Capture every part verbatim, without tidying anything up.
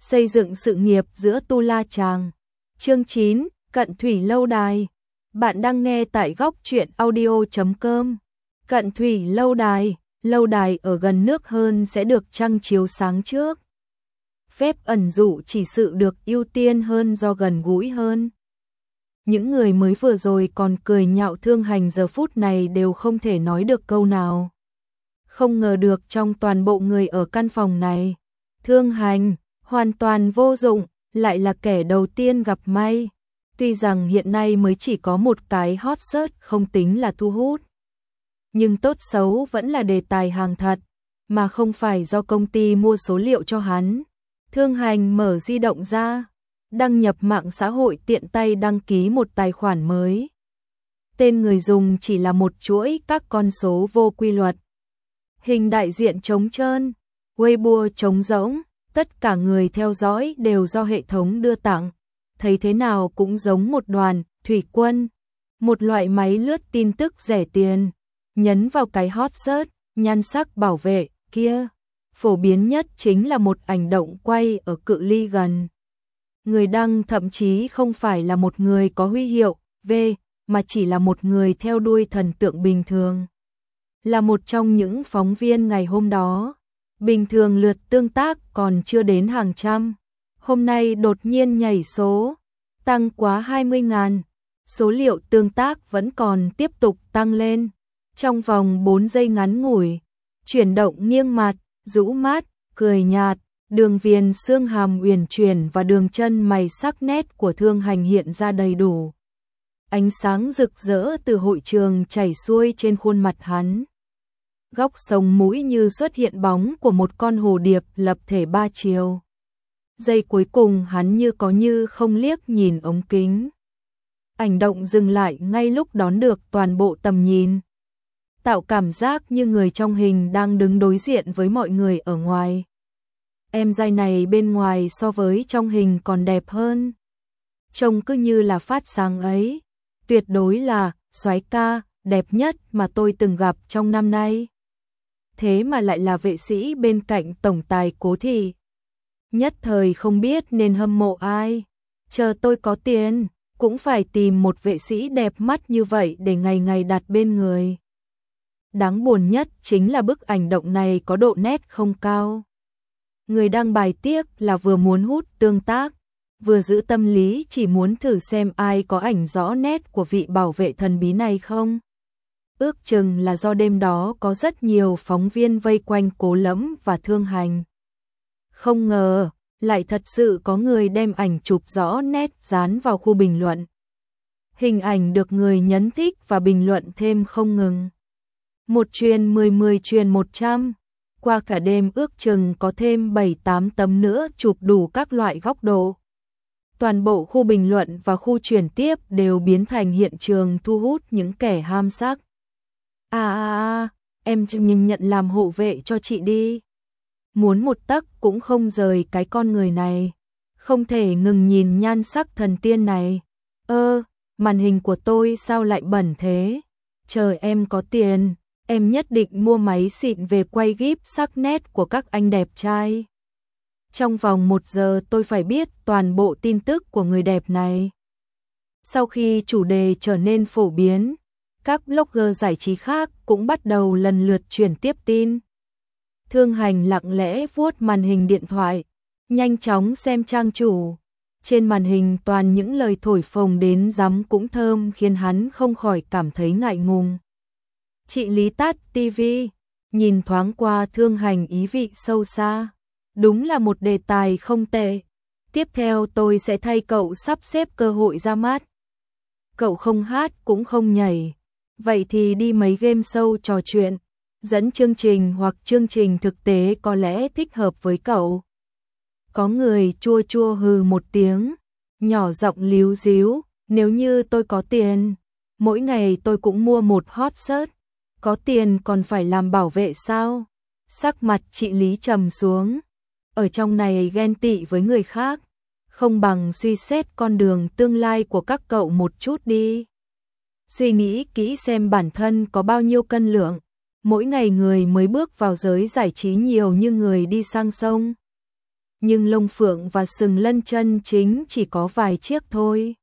Xây dựng sự nghiệp giữa Tu La Chàng. Chương chín, Cận Thủy Lâu Đài. Bạn đang nghe tại góc truyện audio chấm com. Cận Thủy Lâu Đài, lâu đài ở gần nước hơn sẽ được trăng chiếu sáng trước. Phép ẩn dụ chỉ sự được ưu tiên hơn do gần gũi hơn. Những người mới vừa rồi còn cười nhạo Thương Hành giờ phút này đều không thể nói được câu nào. Không ngờ được trong toàn bộ người ở căn phòng này, Thương Hành hoàn toàn vô dụng, lại là kẻ đầu tiên gặp may. Tuy rằng hiện nay mới chỉ có một cái hot search không tính là thu hút, nhưng tốt xấu vẫn là đề tài hàng thật, mà không phải do công ty mua số liệu cho hắn. Thương Hành mở di động ra, đăng nhập mạng xã hội, tiện tay đăng ký một tài khoản mới. Tên người dùng chỉ là một chuỗi các con số vô quy luật. Hình đại diện trống trơn, Weibo trống rỗng, tất cả người theo dõi đều do hệ thống đưa tặng. Thấy thế nào cũng giống một đoàn thủy quân, một loại máy lướt tin tức rẻ tiền. Nhấn vào cái hot search, nhan sắc bảo vệ kia, phổ biến nhất chính là một ảnh động quay ở cự ly gần. Người đăng thậm chí không phải là một người có huy hiệu V, mà chỉ là một người theo đuôi thần tượng bình thường. Là một trong những phóng viên ngày hôm đó. Bình thường lượt tương tác còn chưa đến hàng trăm. Hôm nay đột nhiên nhảy số, tăng quá hai mươi ngàn. Số liệu tương tác vẫn còn tiếp tục tăng lên. Trong vòng bốn giây ngắn ngủi, chuyển động nghiêng mặt, rũ mắt, cười nhạt, đường viền xương hàm uyển chuyển và đường chân mày sắc nét của Thương Hành hiện ra đầy đủ. Ánh sáng rực rỡ từ hội trường chảy xuôi trên khuôn mặt hắn. Góc sống mũi như xuất hiện bóng của một con hồ điệp lập thể ba chiều. Giây cuối cùng hắn như có như không liếc nhìn ống kính. Ảnh động dừng lại ngay lúc đón được toàn bộ tầm nhìn, tạo cảm giác như người trong hình đang đứng đối diện với mọi người ở ngoài. Em giai này bên ngoài so với trong hình còn đẹp hơn. Trông cứ như là phát sáng ấy. Tuyệt đối là soái ca đẹp nhất mà tôi từng gặp trong năm nay. Thế mà lại là vệ sĩ bên cạnh tổng tài Cố Thị. Nhất thời không biết nên hâm mộ ai. Chờ tôi có tiền, cũng phải tìm một vệ sĩ đẹp mắt như vậy để ngày ngày đặt bên người. Đáng buồn nhất chính là bức ảnh động này có độ nét không cao. Người đăng bài tiếc là vừa muốn hút tương tác, vừa giữ tâm lý chỉ muốn thử xem ai có ảnh rõ nét của vị bảo vệ thần bí này không. Ước chừng là do đêm đó có rất nhiều phóng viên vây quanh Cố Lẫm và Thương Hành. Không ngờ, lại thật sự có người đem ảnh chụp rõ nét dán vào khu bình luận. Hình ảnh được người nhấn thích và bình luận thêm không ngừng. Một truyền mười, mười truyền một trăm. Qua cả đêm ước chừng có thêm bảy tám tấm nữa chụp đủ các loại góc độ. Toàn bộ khu bình luận và khu chuyển tiếp đều biến thành hiện trường thu hút những kẻ ham sắc. À à à, em nhưng nhận làm hộ vệ cho chị đi. Muốn một tấc cũng không rời cái con người này. Không thể ngừng nhìn nhan sắc thần tiên này. Ơ, màn hình của tôi sao lại bẩn thế? Chờ em có tiền, em nhất định mua máy xịn về quay gíp sắc nét của các anh đẹp trai. Trong vòng một giờ tôi phải biết toàn bộ tin tức của người đẹp này. Sau khi chủ đề trở nên phổ biến, các blogger giải trí khác cũng bắt đầu lần lượt truyền tiếp tin. Thương Hành lặng lẽ vuốt màn hình điện thoại, nhanh chóng xem trang chủ. Trên màn hình toàn những lời thổi phồng đến rắm cũng thơm khiến hắn không khỏi cảm thấy ngại ngùng. Chị Lý tắt ti vi, nhìn thoáng qua Thương Hành ý vị sâu xa. Đúng là một đề tài không tệ. Tiếp theo tôi sẽ thay cậu sắp xếp cơ hội ra mắt. Cậu không hát cũng không nhảy. Vậy thì đi mấy game show trò chuyện, dẫn chương trình hoặc chương trình thực tế có lẽ thích hợp với cậu. Có người chua chua hừ một tiếng, nhỏ giọng líu díu, nếu như tôi có tiền, mỗi ngày tôi cũng mua một hot search. Có tiền còn phải làm bảo vệ sao? Sắc mặt chị Lý trầm xuống. Ở trong này ghen tị với người khác, không bằng suy xét con đường tương lai của các cậu một chút đi. Suy nghĩ kỹ xem bản thân có bao nhiêu cân lượng. Mỗi ngày người mới bước vào giới giải trí nhiều như người đi sang sông. nhưng lông phượng và sừng lân chân chính chỉ có vài chiếc thôi.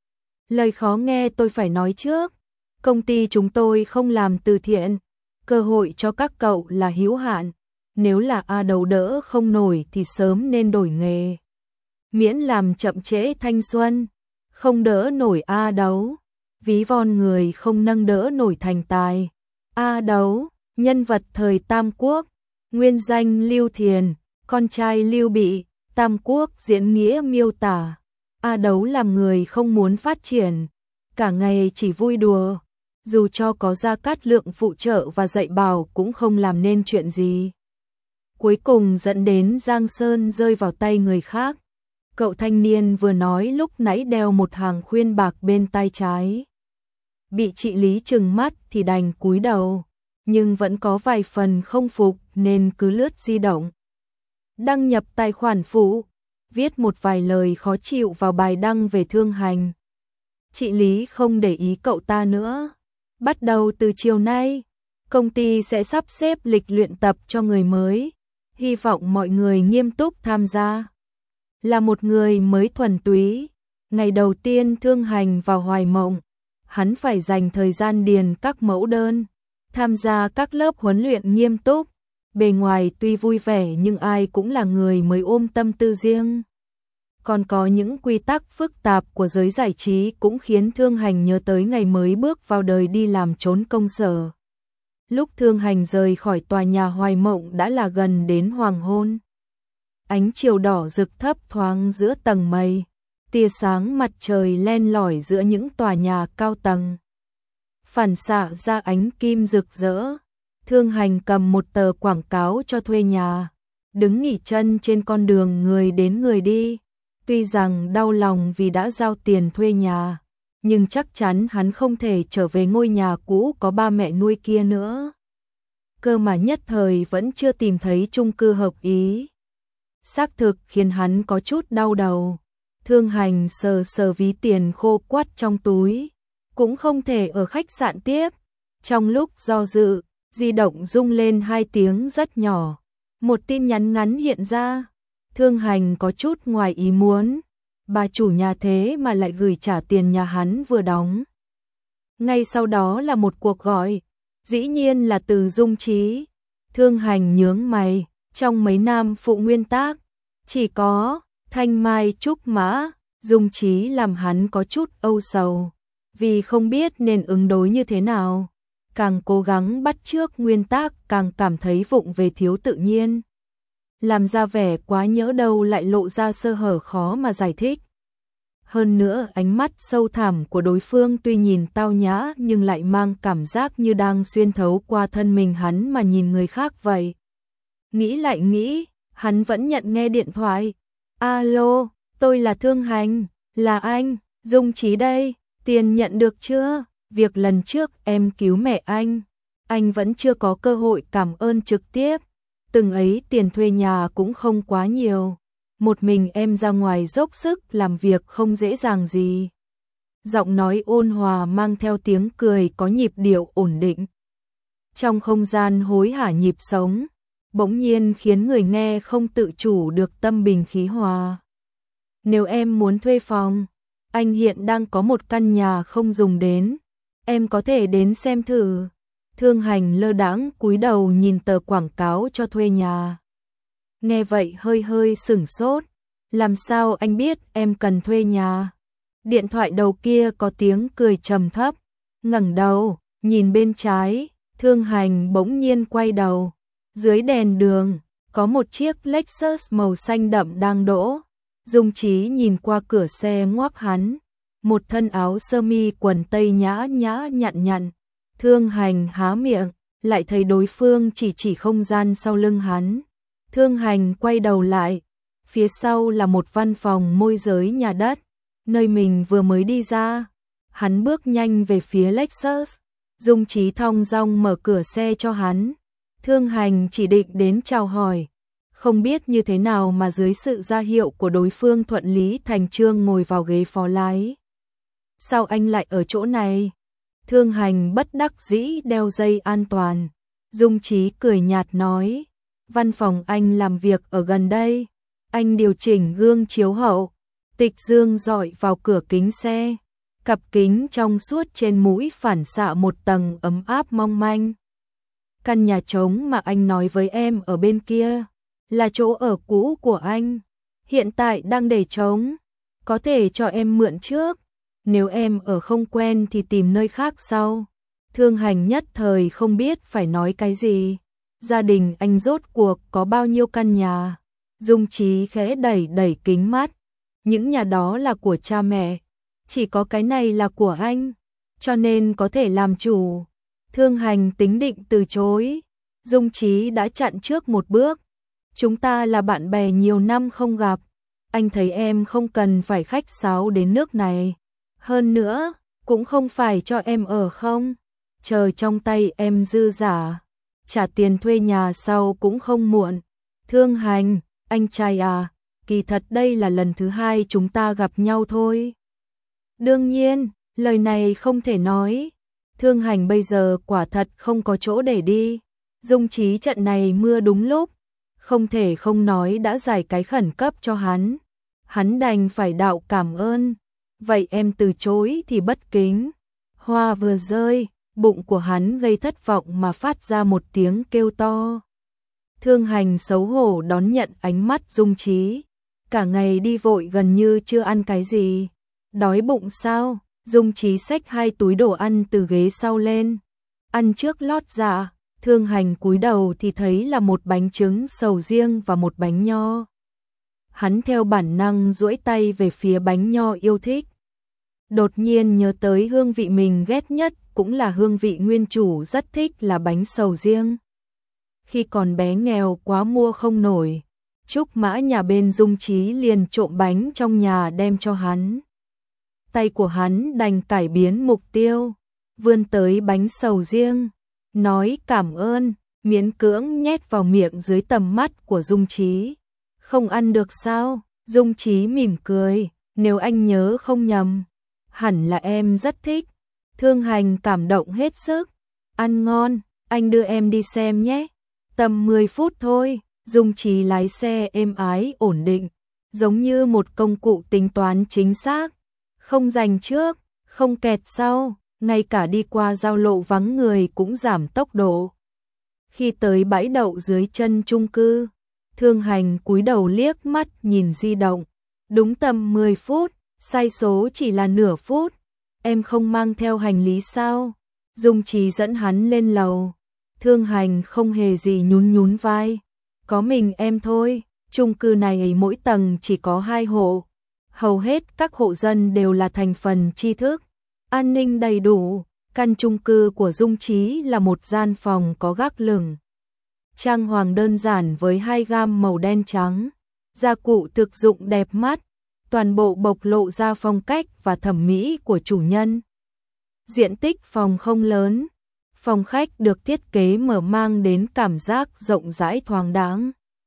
Lời khó nghe tôi phải nói trước, công ty chúng tôi không làm từ thiện, cơ hội cho các cậu là hữu hạn, nếu là A Đấu đỡ không nổi thì sớm nên đổi nghề. Miễn làm chậm trễ thanh xuân, không đỡ nổi A Đấu, ví von người không nâng đỡ nổi thành tài. A Đấu, nhân vật thời Tam Quốc, nguyên danh Lưu Thiền, con trai Lưu Bị, Tam Quốc diễn nghĩa miêu tả. A Đấu làm người không muốn phát triển, cả ngày chỉ vui đùa, dù cho có Gia Cát Lượng phụ trợ và dạy bảo cũng không làm nên chuyện gì. Cuối cùng dẫn đến Giang Sơn rơi vào tay người khác. Cậu thanh niên vừa nói lúc nãy đeo một hàng khuyên bạc bên tay trái. Bị chị Lý trừng mắt thì đành cúi đầu, nhưng vẫn có vài phần không phục nên cứ lướt di động. Đăng nhập tài khoản phụ, viết một vài lời khó chịu vào bài đăng về Thương Hành. Chị Lý không để ý cậu ta nữa. Bắt đầu từ chiều nay, công ty sẽ sắp xếp lịch luyện tập cho người mới. Hy vọng mọi người nghiêm túc tham gia. Là một người mới thuần túy, ngày đầu tiên Thương Hành vào Hoài Mộng, hắn phải dành thời gian điền các mẫu đơn, tham gia các lớp huấn luyện nghiêm túc. Bề ngoài tuy vui vẻ nhưng ai cũng là người mới ôm tâm tư riêng. Còn có những quy tắc phức tạp của giới giải trí cũng khiến Thương Hành nhớ tới ngày mới bước vào đời đi làm trốn công sở. Lúc Thương Hành rời khỏi tòa nhà Hoài Mộng đã là gần đến hoàng hôn. Ánh chiều đỏ rực thấp thoáng giữa tầng mây, tia sáng mặt trời len lỏi giữa những tòa nhà cao tầng, phản xạ ra ánh kim rực rỡ. Thương Hành cầm một tờ quảng cáo cho thuê nhà, đứng nghỉ chân trên con đường người đến người đi. Tuy rằng đau lòng vì đã giao tiền thuê nhà, nhưng chắc chắn hắn không thể trở về ngôi nhà cũ có ba mẹ nuôi kia nữa. Cơ mà nhất thời vẫn chưa tìm thấy chung cư hợp ý. Xác thực khiến hắn có chút đau đầu. Thương Hành sờ sờ ví tiền khô quắt trong túi, cũng không thể ở khách sạn tiếp. Trong lúc do dự, di động rung lên hai tiếng rất nhỏ. Một tin nhắn ngắn hiện ra. Thương Hành có chút ngoài ý muốn, bà chủ nhà thế mà lại gửi trả tiền nhà hắn vừa đóng. Ngay sau đó là một cuộc gọi, dĩ nhiên là từ Dung Chí. Thương Hành nhướng mày, trong mấy nam phụ nguyên tác, chỉ có Thanh Mai Trúc Mã, Dung Chí làm hắn có chút âu sầu, vì không biết nên ứng đối như thế nào. Càng cố gắng bắt chước nguyên tác càng cảm thấy vụng về thiếu tự nhiên. Làm ra vẻ quá nhỡ đâu lại lộ ra sơ hở khó mà giải thích. Hơn nữa ánh mắt sâu thẳm của đối phương tuy nhìn tao nhã nhưng lại mang cảm giác như đang xuyên thấu qua thân mình hắn mà nhìn người khác vậy. Nghĩ lại nghĩ, hắn vẫn nhận nghe điện thoại. Alo, tôi là Thương Hành, là anh, Dung Chí đây, tiền nhận được chưa? Việc lần trước em cứu mẹ anh, anh vẫn chưa có cơ hội cảm ơn trực tiếp. Từng ấy tiền thuê nhà cũng không quá nhiều, một mình em ra ngoài dốc sức làm việc không dễ dàng gì. Giọng nói ôn hòa mang theo tiếng cười có nhịp điệu ổn định. Trong không gian hối hả nhịp sống, bỗng nhiên khiến người nghe không tự chủ được tâm bình khí hòa. Nếu em muốn thuê phòng, anh hiện đang có một căn nhà không dùng đến, em có thể đến xem thử. Thương Hành lơ đãng cúi đầu nhìn tờ quảng cáo cho thuê nhà. Nghe vậy hơi hơi sửng sốt. Làm sao anh biết em cần thuê nhà? Điện thoại đầu kia có tiếng cười trầm thấp. Ngẩng đầu, nhìn bên trái, Thương Hành bỗng nhiên quay đầu. Dưới đèn đường, có một chiếc Lexus màu xanh đậm đang đỗ. Dung Chí nhìn qua cửa xe ngoắc hắn. Một thân áo sơ mi quần tây nhã nhã nhặn nhặn. Thương Hành há miệng, lại thấy đối phương chỉ chỉ không gian sau lưng hắn. Thương Hành quay đầu lại, phía sau là một văn phòng môi giới nhà đất, nơi mình vừa mới đi ra. Hắn bước nhanh về phía Lexus, Dung Chí thong dong mở cửa xe cho hắn. Thương Hành chỉ định đến chào hỏi, không biết như thế nào mà dưới sự ra hiệu của đối phương thuận lý thành chương ngồi vào ghế phó lái. Sao anh lại ở chỗ này? Thương Hành bất đắc dĩ đeo dây an toàn. Dung Chí cười nhạt nói, văn phòng anh làm việc ở gần đây, Anh điều chỉnh gương chiếu hậu, tịch dương dọi vào cửa kính xe. Cặp kính trong suốt trên mũi phản xạ một tầng ấm áp mong manh. Căn nhà trống mà anh nói với em ở bên kia là chỗ ở cũ của anh, hiện tại đang để trống, có thể cho em mượn trước, nếu em ở không quen thì tìm nơi khác sau. Thương Hành nhất thời không biết phải nói cái gì. Gia đình anh rốt cuộc có bao nhiêu căn nhà? Dung Chí khẽ đẩy đẩy kính mắt. Những nhà đó là của cha mẹ, chỉ có cái này là của anh, cho nên có thể làm chủ. Thương Hành tính định từ chối. Dung Chí đã chặn trước một bước. Chúng ta là bạn bè nhiều năm không gặp, anh thấy em không cần phải khách sáo đến nước này. Hơn nữa, cũng không phải cho em ở không. Chờ trong tay em dư giả, trả tiền thuê nhà sau cũng không muộn. Thương Hành, anh trai à, kỳ thật đây là lần thứ hai chúng ta gặp nhau thôi. Đương nhiên, lời này không thể nói. Thương Hành bây giờ quả thật không có chỗ để đi. Dung Chí trận này mưa đúng lúc, không thể không nói đã giải cái khẩn cấp cho hắn. Hắn đành phải đạo cảm ơn. Vậy em từ chối thì bất kính. Hoa vừa rơi, bụng của hắn gây thất vọng mà phát ra một tiếng kêu to. Thương Hành xấu hổ đón nhận ánh mắt Dung Chí. Cả ngày đi vội gần như chưa ăn cái gì. Đói bụng sao? Dung Chí xách hai túi đồ ăn từ ghế sau lên. Ăn trước lót dạ. Thương Hành cúi đầu thì thấy là một bánh trứng sầu riêng và một bánh nho. Hắn theo bản năng duỗi tay về phía bánh nho yêu thích. Đột nhiên nhớ tới hương vị mình ghét nhất, cũng là hương vị nguyên chủ rất thích là bánh sầu riêng. Khi còn bé nghèo quá mua không nổi, Trúc Mã nhà bên Dung Chí liền trộm bánh trong nhà đem cho hắn. Tay của hắn đành cải biến mục tiêu, vươn tới bánh sầu riêng, nói cảm ơn, miễn cưỡng nhét vào miệng dưới tầm mắt của Dung Chí. Không ăn được sao? Dung Chí mỉm cười, nếu anh nhớ không nhầm, hẳn là em rất thích. Thương Hành cảm động hết sức. Ăn ngon, anh đưa em đi xem nhé. Tầm mười phút thôi. Dung Chí lái xe êm ái ổn định, giống như một công cụ tính toán chính xác. Không giành trước, không kẹt sau, ngay cả đi qua giao lộ vắng người cũng giảm tốc độ. Khi tới bãi đậu dưới chân chung cư, Thương Hành cúi đầu liếc mắt nhìn di động. Đúng tầm mười phút, sai số chỉ là nửa phút. Em không mang theo hành lý sao? Dung Chí dẫn hắn lên lầu. Thương Hành không hề gì nhún nhún vai. Có mình em thôi, chung cư này mỗi tầng chỉ có hai hộ. Hầu hết các hộ dân đều là thành phần tri thức. An ninh đầy đủ. Căn chung cư của Dung Chí là một gian phòng có gác lửng. Trang hoàng đơn giản với hai gam màu đen trắng. Gia cụ thực dụng đẹp mắt. Toàn bộ bộc lộ ra phong cách và thẩm mỹ của chủ nhân. Diện tích phòng không lớn. Phòng khách được thiết kế mở mang đến cảm giác rộng rãi thoáng đáng.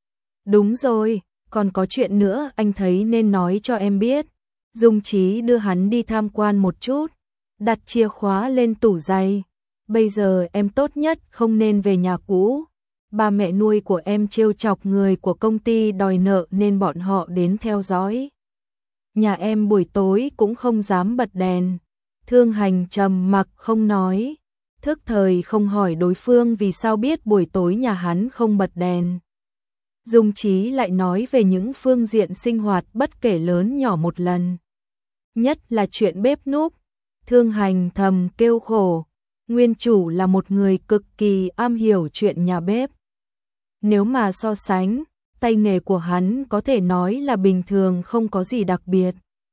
Đúng rồi, còn có chuyện nữa anh thấy nên nói cho em biết. Dung Chí đưa hắn đi tham quan một chút, đặt chìa khóa lên tủ giày. Bây giờ em tốt nhất không nên về nhà cũ. Ba mẹ nuôi của em trêu chọc người của công ty đòi nợ nên bọn họ đến theo dõi. Nhà em buổi tối cũng không dám bật đèn. Thương Hành trầm mặc không nói, thức thời không hỏi đối phương vì sao biết buổi tối nhà hắn không bật đèn. Dung Chí lại nói về những phương diện sinh hoạt bất kể lớn nhỏ một lần. Nhất là chuyện bếp núc. Thương Hành thầm kêu khổ. Nguyên chủ là một người cực kỳ am hiểu chuyện nhà bếp. Nếu mà so sánh, tay nghề của hắn có thể nói là bình thường không có gì đặc biệt.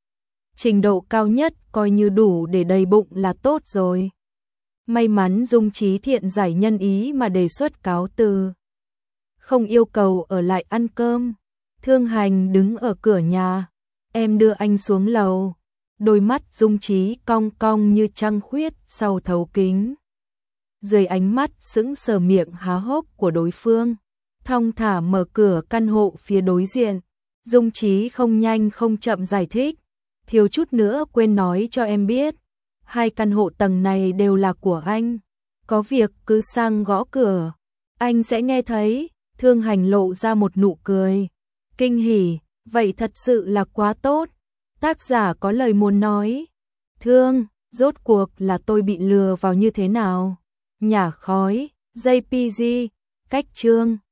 Trình độ cao nhất coi như đủ để đầy bụng là tốt rồi. May mắn Dung Chí thiện giải nhân ý mà đề xuất cáo từ. Không yêu cầu ở lại ăn cơm. Thương Hành đứng ở cửa nhà. Em đưa anh xuống lầu. Đôi mắt Dung Chí cong cong như trăng khuyết sau thấu kính. Dưới ánh mắt sững sờ miệng há hốc của đối phương, thong thả mở cửa căn hộ phía đối diện. Dung Chí không nhanh không chậm giải thích. Thiếu chút nữa quên nói cho em biết. Hai căn hộ tầng này đều là của anh. Có việc cứ sang gõ cửa. Anh sẽ nghe thấy. Thương Hành lộ ra một nụ cười. Kinh hỉ, vậy thật sự là quá tốt. Tác giả có lời muốn nói. Thương, rốt cuộc là tôi bị lừa vào như thế nào? Nhả khói, gi pê giê, cách chương.